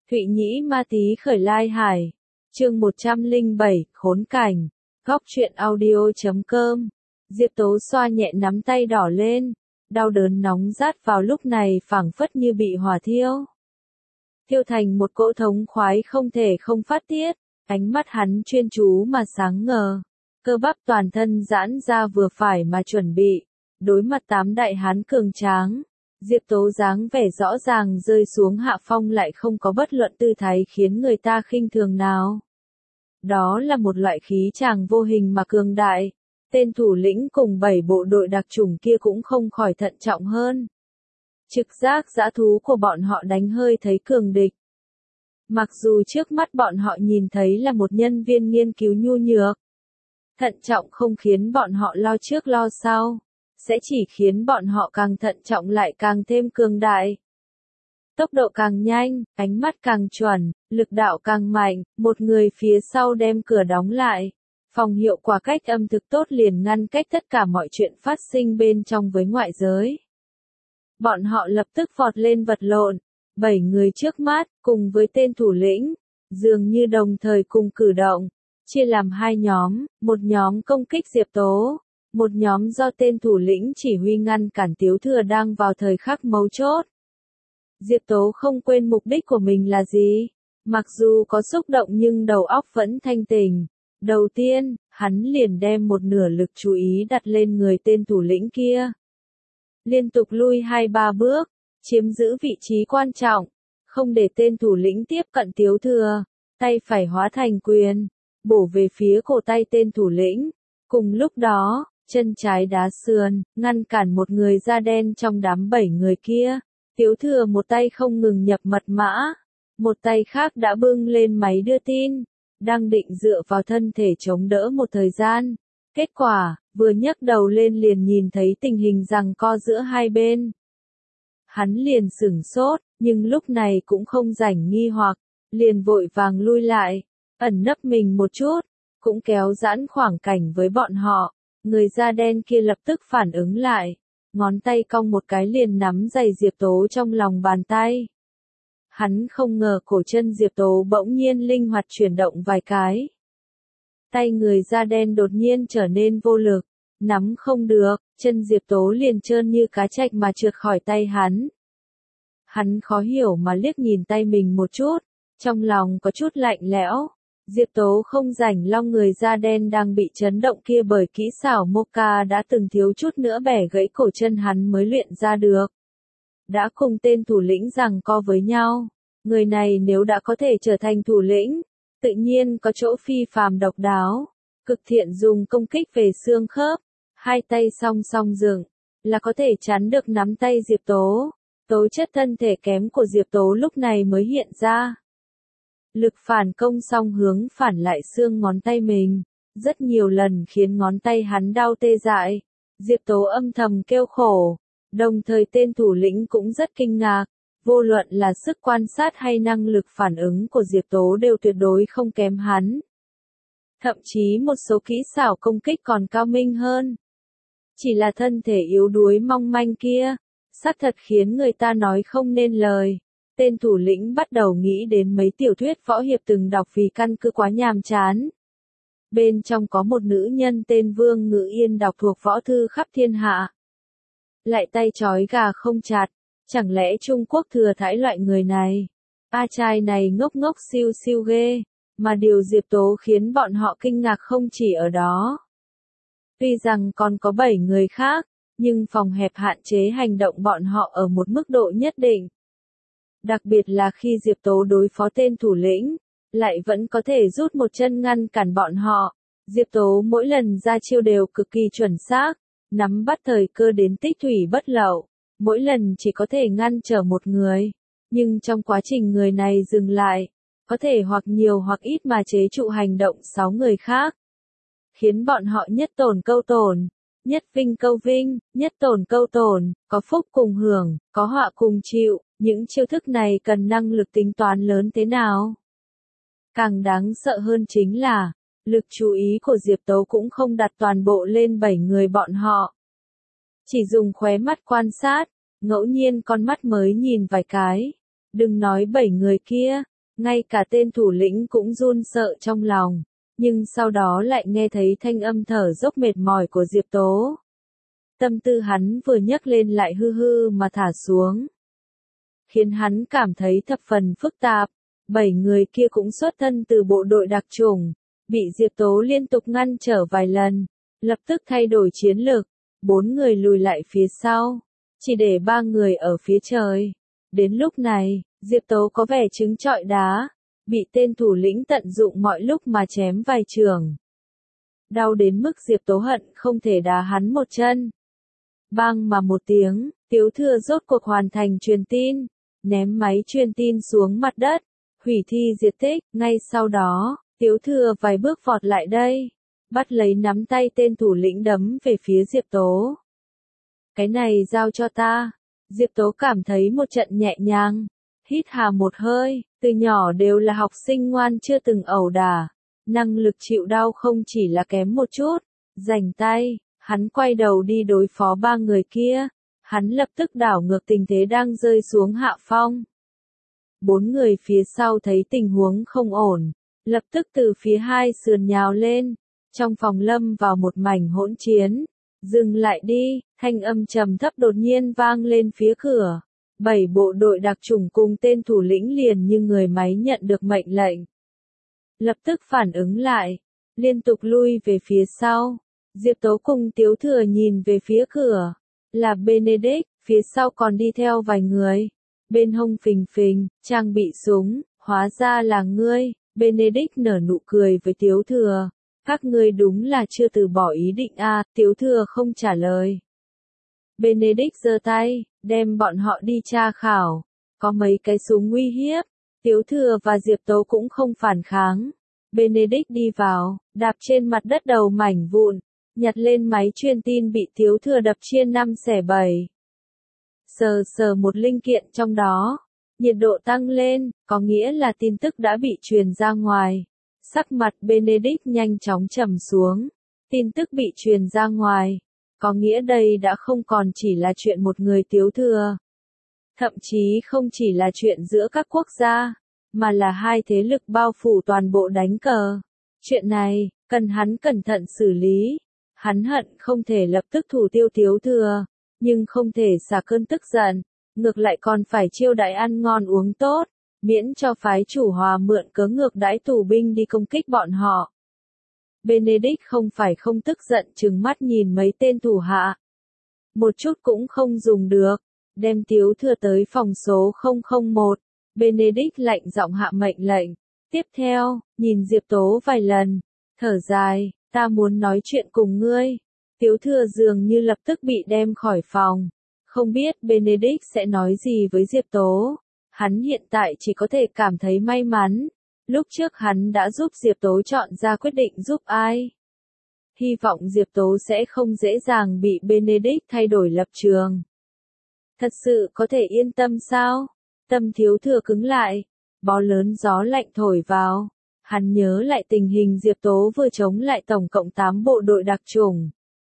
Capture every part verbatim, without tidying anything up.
Thụy Nhĩ Ma Tý khởi lai hải. Chương một trăm lẻ bảy, khốn cảnh. Góc truyện audio chấm com. Diệp Tố xoa nhẹ nắm tay đỏ lên, đau đớn nóng rát vào lúc này phảng phất như bị hỏa thiêu. Thiêu thành một cỗ thống khoái không thể không phát tiết, ánh mắt hắn chuyên chú mà sáng ngời, cơ bắp toàn thân giãn ra vừa phải mà chuẩn bị, đối mặt tám đại hán cường tráng. Diệp Tố dáng vẻ rõ ràng rơi xuống hạ phong lại không có bất luận tư thái khiến người ta khinh thường nào. Đó là một loại khí chàng vô hình mà cường đại. Tên thủ lĩnh cùng bảy bộ đội đặc chủng kia cũng không khỏi thận trọng hơn. Trực giác dã thú của bọn họ đánh hơi thấy cường địch. Mặc dù trước mắt bọn họ nhìn thấy là một nhân viên nghiên cứu nhu nhược. Thận trọng không khiến bọn họ lo trước lo sau, sẽ chỉ khiến bọn họ càng thận trọng lại càng thêm cường đại. Tốc độ càng nhanh, ánh mắt càng chuẩn, lực đạo càng mạnh, một người phía sau đem cửa đóng lại. Phòng hiệu quả cách âm thực tốt liền ngăn cách tất cả mọi chuyện phát sinh bên trong với ngoại giới. Bọn họ lập tức vọt lên vật lộn, bảy người trước mắt, cùng với tên thủ lĩnh, dường như đồng thời cùng cử động, chia làm hai nhóm, một nhóm công kích Diệp Tố, một nhóm do tên thủ lĩnh chỉ huy ngăn cản Tiếu Thừa đang vào thời khắc mấu chốt. Diệp Tố không quên mục đích của mình là gì, mặc dù có xúc động nhưng đầu óc vẫn thanh tỉnh. Đầu tiên, hắn liền đem một nửa lực chú ý đặt lên người tên thủ lĩnh kia. Liên tục lui hai ba bước, chiếm giữ vị trí quan trọng, không để tên thủ lĩnh tiếp cận Tiếu Thừa, tay phải hóa thành quyền, bổ về phía cổ tay tên thủ lĩnh. Cùng lúc đó, chân trái đá sườn, ngăn cản một người da đen trong đám bảy người kia. Tiếu Thừa một tay không ngừng nhập mật mã, một tay khác đã bưng lên máy đưa tin. Đang định dựa vào thân thể chống đỡ một thời gian. Kết quả, vừa nhấc đầu lên liền nhìn thấy tình hình giằng co giữa hai bên. Hắn liền sửng sốt, nhưng lúc này cũng không rảnh nghi hoặc, liền vội vàng lui lại, ẩn nấp mình một chút, cũng kéo giãn khoảng cảnh với bọn họ. Người da đen kia lập tức phản ứng lại, ngón tay cong một cái liền nắm giày Diệp Tố trong lòng bàn tay. Hắn không ngờ cổ chân Diệp Tố bỗng nhiên linh hoạt chuyển động vài cái. Tay người da đen đột nhiên trở nên vô lực, nắm không được, chân Diệp Tố liền trơn như cá trạch mà trượt khỏi tay hắn. Hắn khó hiểu mà liếc nhìn tay mình một chút, trong lòng có chút lạnh lẽo. Diệp Tố không rảnh lo người da đen đang bị chấn động kia bởi kỹ xảo Moka đã từng thiếu chút nữa bẻ gãy cổ chân hắn mới luyện ra được. Đã cùng tên thủ lĩnh giằng co với nhau, người này nếu đã có thể trở thành thủ lĩnh, tự nhiên có chỗ phi phàm độc đáo, cực thiện dùng công kích về xương khớp, hai tay song song dựng, là có thể chắn được nắm tay Diệp Tố. Tố chất thân thể kém của Diệp Tố lúc này mới hiện ra. Lực phản công song hướng phản lại xương ngón tay mình, rất nhiều lần khiến ngón tay hắn đau tê dại. Diệp Tố âm thầm kêu khổ. Đồng thời tên thủ lĩnh cũng rất kinh ngạc, vô luận là sức quan sát hay năng lực phản ứng của Diệp Tố đều tuyệt đối không kém hắn. Thậm chí một số kỹ xảo công kích còn cao minh hơn. Chỉ là thân thể yếu đuối mong manh kia, xác thật khiến người ta nói không nên lời. Tên thủ lĩnh bắt đầu nghĩ đến mấy tiểu thuyết võ hiệp từng đọc vì căn cứ quá nhàm chán. Bên trong có một nữ nhân tên Vương Ngự Yên đọc thuộc võ thư khắp thiên hạ. Lại tay trói gà không chặt, chẳng lẽ Trung Quốc thừa thãi loại người này? A trai này ngốc ngốc siêu siêu ghê, mà điều Diệp Tố khiến bọn họ kinh ngạc không chỉ ở đó. Tuy rằng còn có bảy người khác, nhưng phòng hẹp hạn chế hành động bọn họ ở một mức độ nhất định. Đặc biệt là khi Diệp Tố đối phó tên thủ lĩnh, lại vẫn có thể rút một chân ngăn cản bọn họ. Diệp Tố mỗi lần ra chiêu đều cực kỳ chuẩn xác. Nắm bắt thời cơ đến tích thủy bất lậu, mỗi lần chỉ có thể ngăn trở một người, nhưng trong quá trình người này dừng lại, có thể hoặc nhiều hoặc ít mà chế trụ hành động sáu người khác, khiến bọn họ nhất tổn câu tổn, nhất vinh câu vinh, nhất tổn câu tổn, có phúc cùng hưởng, có họa cùng chịu. Những chiêu thức này cần năng lực tính toán lớn thế nào? Càng đáng sợ hơn chính là lực chú ý của Diệp Tố cũng không đặt toàn bộ lên bảy người bọn họ. Chỉ dùng khóe mắt quan sát, ngẫu nhiên con mắt mới nhìn vài cái. Đừng nói bảy người kia, Ngay cả tên thủ lĩnh cũng run sợ trong lòng, nhưng sau đó lại nghe thấy thanh âm thở dốc mệt mỏi của Diệp Tố. Tâm tư hắn vừa nhấc lên lại hư hư mà thả xuống, khiến hắn cảm thấy thập phần phức tạp. Bảy người kia cũng xuất thân từ bộ đội đặc chủng, bị Diệp Tố liên tục ngăn trở vài lần, lập tức thay đổi chiến lược, bốn người lùi lại phía sau, chỉ để ba người ở phía trời. Đến lúc này, Diệp Tố có vẻ trứng trọi đá, bị tên thủ lĩnh tận dụng mọi lúc mà chém vài chưởng. Đau đến mức Diệp Tố hận không thể đá hắn một chân. Bang mà một tiếng, Tiếu Thừa rốt cuộc hoàn thành truyền tin, ném máy truyền tin xuống mặt đất, hủy thi diệt tích. Ngay sau đó, Tiếu Thừa vài bước vọt lại đây, bắt lấy nắm tay tên thủ lĩnh đấm về phía Diệp Tố. Cái này giao cho ta. Diệp Tố cảm thấy một trận nhẹ nhàng, hít hà một hơi, từ nhỏ đều là học sinh ngoan chưa từng ẩu đả, năng lực chịu đau không chỉ là kém một chút. Rảnh tay, hắn quay đầu đi đối phó ba người kia, hắn lập tức đảo ngược tình thế đang rơi xuống hạ phong. Bốn người phía sau thấy tình huống không ổn, lập tức từ phía hai sườn nhào lên, trong phòng lâm vào một mảnh hỗn chiến. Dừng lại đi, thanh âm trầm thấp đột nhiên vang lên phía cửa. Bảy bộ đội đặc chủng cùng tên thủ lĩnh liền như người máy nhận được mệnh lệnh, lập tức phản ứng lại, liên tục lui về phía sau. Diệp Tố cùng Tiếu Thừa nhìn về phía cửa, là Benedict, phía sau còn đi theo vài người, bên hông phình phình, trang bị súng, hóa ra là ngươi. Benedict nở nụ cười với Tiếu Thừa. Các ngươi đúng là chưa từ bỏ ý định a. À, Tiếu Thừa không trả lời. Benedict giơ tay, đem bọn họ đi tra khảo, có mấy cái súng nguy hiếp. Tiếu Thừa và Diệp Tố cũng không phản kháng. Benedict đi vào, đạp trên mặt đất đầu mảnh vụn, nhặt lên máy truyền tin bị Tiếu Thừa đập chia năm xẻ bảy. Sờ sờ một linh kiện trong đó, nhiệt độ tăng lên, có nghĩa là tin tức đã bị truyền ra ngoài. Sắc mặt Benedict nhanh chóng trầm xuống. Tin tức bị truyền ra ngoài, có nghĩa đây đã không còn chỉ là chuyện một người Tiếu Thừa. Thậm chí không chỉ là chuyện giữa các quốc gia, mà là hai thế lực bao phủ toàn bộ đánh cờ. Chuyện này, cần hắn cẩn thận xử lý. Hắn hận không thể lập tức thủ tiêu Tiếu Thừa, nhưng không thể xả cơn tức giận, ngược lại còn phải chiêu đãi ăn ngon uống tốt, miễn cho phái chủ hòa mượn cớ ngược đãi tù binh đi công kích bọn họ. Benedict không phải không tức giận trừng mắt nhìn mấy tên thủ hạ. Một chút cũng không dùng được, đem Tiếu Thừa tới phòng số không không một, Benedict lạnh giọng hạ mệnh lệnh. Tiếp theo, nhìn Diệp Tố vài lần, thở dài, ta muốn nói chuyện cùng ngươi. Tiếu Thừa dường như lập tức bị đem khỏi phòng, không biết Benedict sẽ nói gì với Diệp Tố. Hắn hiện tại chỉ có thể cảm thấy may mắn. Lúc trước hắn đã giúp Diệp Tố chọn ra quyết định giúp ai. Hy vọng Diệp Tố sẽ không dễ dàng bị Benedict thay đổi lập trường. Thật sự có thể yên tâm sao? Tâm Tiếu Thừa cứng lại. Bó lớn gió lạnh thổi vào. Hắn nhớ lại tình hình Diệp Tố vừa chống lại tổng cộng tám bộ đội đặc chủng.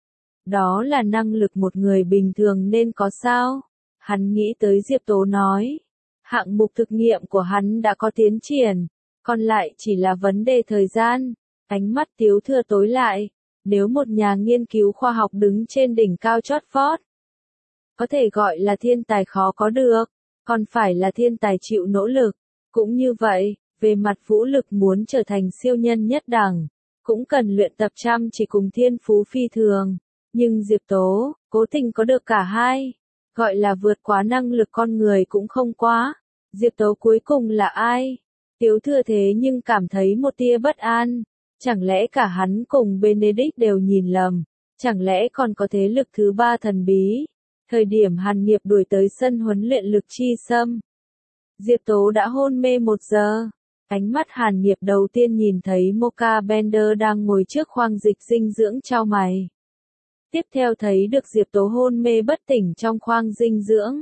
Đó là năng lực một người bình thường nên có sao? Hắn nghĩ tới Diệp Tố nói. Hạng mục thực nghiệm của hắn đã có tiến triển, còn lại chỉ là vấn đề thời gian. Ánh mắt Tiếu Thừa tối lại, nếu một nhà nghiên cứu khoa học đứng trên đỉnh cao chót vót, có thể gọi là thiên tài khó có được, còn phải là thiên tài chịu nỗ lực. Cũng như vậy, về mặt vũ lực muốn trở thành siêu nhân nhất đẳng, cũng cần luyện tập chăm chỉ cùng thiên phú phi thường. Nhưng Diệp Tố, cố tình có được cả hai. Gọi là vượt quá năng lực con người cũng không quá. Diệp Tố cuối cùng là ai? Tiếu Thừa thế nhưng cảm thấy một tia bất an. Chẳng lẽ cả hắn cùng Benedict đều nhìn lầm? Chẳng lẽ còn có thế lực thứ ba thần bí? Thời điểm Hàn Nghiệp đuổi tới sân huấn luyện lực chi xâm, Diệp Tố đã hôn mê một giờ. Ánh mắt Hàn Nghiệp đầu tiên nhìn thấy Mocha Bender đang ngồi trước khoang dịch dinh dưỡng chau mày. Tiếp theo thấy được Diệp Tố hôn mê bất tỉnh trong khoang dinh dưỡng.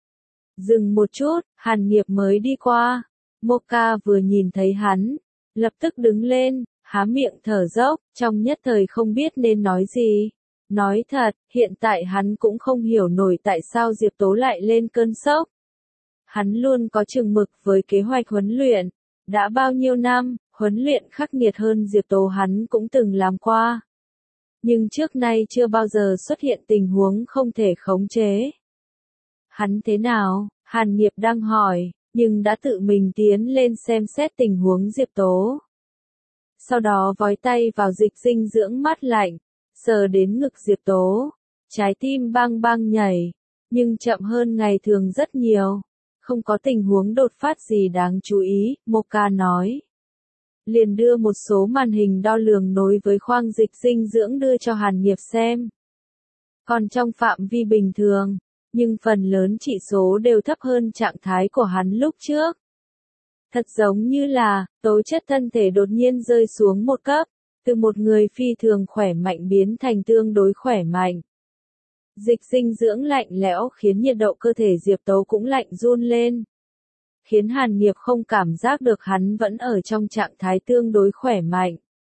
Dừng một chút, Hàn Nghiệp mới đi qua. Mocha vừa nhìn thấy hắn, lập tức đứng lên, há miệng thở dốc, trong nhất thời không biết nên nói gì. Nói thật, hiện tại hắn cũng không hiểu nổi tại sao Diệp Tố lại lên cơn sốc. Hắn luôn có chừng mực với kế hoạch huấn luyện, Đã bao nhiêu năm, huấn luyện khắc nghiệt hơn Diệp Tố hắn cũng từng làm qua. Nhưng trước nay chưa bao giờ xuất hiện tình huống không thể khống chế. Hắn thế nào? Hàn Nghiệp đang hỏi, nhưng đã tự mình tiến lên xem xét tình huống Diệp Tố. Sau đó vói tay vào dịch dinh dưỡng mát lạnh, sờ đến ngực Diệp Tố. Trái tim bang bang nhảy, nhưng chậm hơn ngày thường rất nhiều. Không có tình huống đột phát gì đáng chú ý, Mocha nói. Liền đưa một số màn hình đo lường nối với khoang dịch dinh dưỡng đưa cho Hàn Nghiệp xem. Còn trong phạm vi bình thường, nhưng phần lớn chỉ số đều thấp hơn trạng thái của hắn lúc trước. Thật giống như là, tố chất thân thể đột nhiên rơi xuống một cấp, từ một người phi thường khỏe mạnh biến thành tương đối khỏe mạnh. Dịch dinh dưỡng lạnh lẽo khiến nhiệt độ cơ thể Diệp Tố cũng lạnh run lên. Khiến Hàn Nghiệp không cảm giác được hắn vẫn ở trong trạng thái tương đối khỏe mạnh.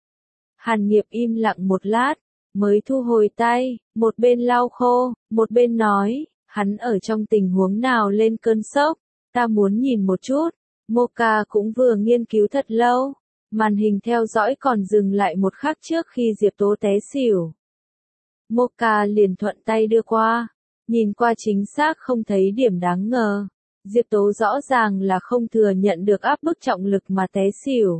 Hàn Nghiệp im lặng một lát, mới thu hồi tay, một bên lau khô, một bên nói, hắn ở trong tình huống nào lên cơn sốc, ta muốn nhìn một chút. Mocha cũng vừa nghiên cứu thật lâu, màn hình theo dõi còn dừng lại một khắc trước khi Diệp Tố té xỉu. Mocha liền thuận tay đưa qua, nhìn qua chính xác không thấy điểm đáng ngờ. Diệp Tố rõ ràng là không thừa nhận được áp bức trọng lực mà té xỉu.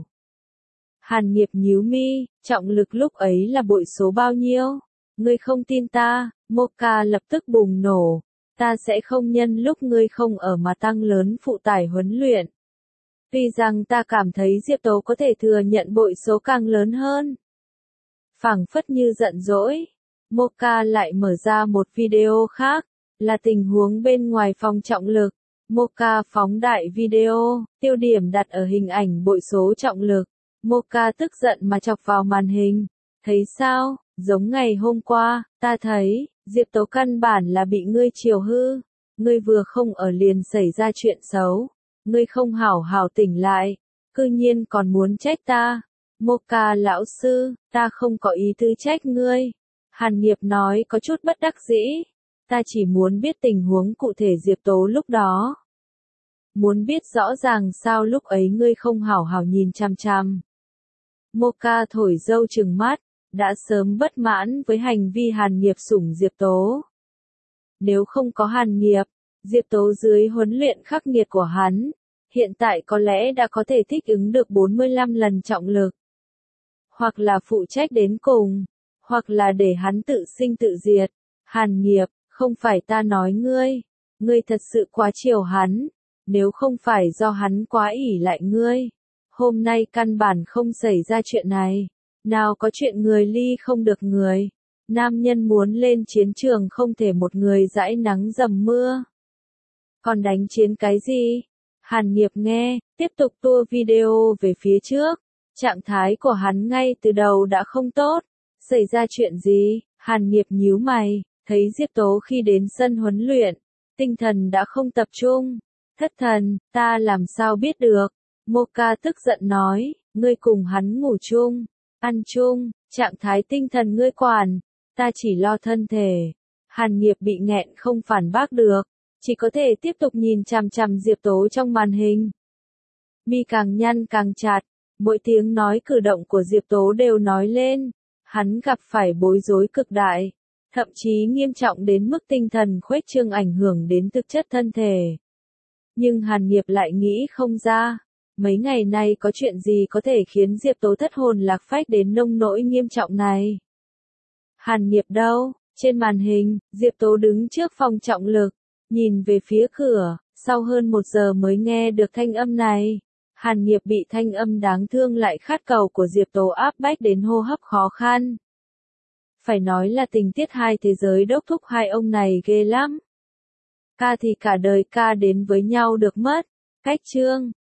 Hàn Nghiệp nhíu mi, trọng lực lúc ấy là bội số bao nhiêu? Ngươi không tin ta? Mocha lập tức bùng nổ. Ta sẽ không nhân lúc ngươi không ở mà tăng lớn phụ tải huấn luyện. Tuy rằng ta cảm thấy Diệp Tố có thể thừa nhận bội số càng lớn hơn. Phảng phất như giận dỗi, Mocha lại mở ra một video khác, là tình huống bên ngoài phòng trọng lực. Mocha phóng đại video, tiêu điểm đặt ở hình ảnh bội số trọng lực. Mocha tức giận mà chọc vào màn hình. Thấy sao, giống ngày hôm qua, ta thấy, Diệp Tố căn bản là bị ngươi chiều hư. Ngươi vừa không ở liền xảy ra chuyện xấu. Ngươi không hảo hảo tỉnh lại, cư nhiên còn muốn trách ta. Mocha lão sư, ta không có ý tư trách ngươi. Hàn Nghiệp nói có chút bất đắc dĩ. Ta chỉ muốn biết tình huống cụ thể Diệp Tố lúc đó. Muốn biết rõ ràng sao lúc ấy ngươi không hảo hảo nhìn chằm chằm. Mocha thổi dâu trừng mắt, đã sớm bất mãn với hành vi Hàn Nghiệp sủng Diệp Tố. Nếu không có Hàn Nghiệp, Diệp Tố dưới huấn luyện khắc nghiệt của hắn, hiện tại có lẽ đã có thể thích ứng được bốn mươi lăm lần trọng lực. Hoặc là phụ trách đến cùng, hoặc là để hắn tự sinh tự diệt. Hàn Nghiệp, không phải ta nói ngươi, ngươi thật sự quá chiều hắn, nếu không phải do hắn quá ỷ lại ngươi, hôm nay căn bản không xảy ra chuyện này. Nào có chuyện người ly không được người, nam nhân muốn lên chiến trường không thể một người dãi nắng dầm mưa. Còn đánh chiến cái gì? Hàn Nghiệp nghe, tiếp tục tua video về phía trước. Trạng thái của hắn ngay từ đầu đã không tốt. Xảy ra chuyện gì? Hàn Nghiệp nhíu mày, thấy Diệp Tố khi đến sân huấn luyện, tinh thần đã không tập trung. Thất thần, ta làm sao biết được? Mocha tức giận nói, ngươi cùng hắn ngủ chung, ăn chung, trạng thái tinh thần ngươi quản, ta chỉ lo thân thể. Hàn Nghiệp bị nghẹn không phản bác được, chỉ có thể tiếp tục nhìn chằm chằm Diệp Tố trong màn hình. Mi càng nhăn càng chặt, mỗi tiếng nói cử động của Diệp Tố đều nói lên, hắn gặp phải bối rối cực đại, thậm chí nghiêm trọng đến mức tinh thần khuếch trương ảnh hưởng đến thực chất thân thể. Nhưng Hàn Nghiệp lại nghĩ không ra, mấy ngày nay có chuyện gì có thể khiến Diệp Tố thất hồn lạc phách đến nông nỗi nghiêm trọng này. Hàn Nghiệp đâu? Trên màn hình, Diệp Tố đứng trước phòng trọng lực, nhìn về phía cửa, sau hơn một giờ mới nghe được thanh âm này. Hàn Nghiệp bị thanh âm đáng thương lại khát cầu của Diệp Tố áp bách đến hô hấp khó khăn. Phải nói là tình tiết hai thế giới đốc thúc hai ông này ghê lắm. Ca thì cả đời ca đến với nhau được mất. Cách chương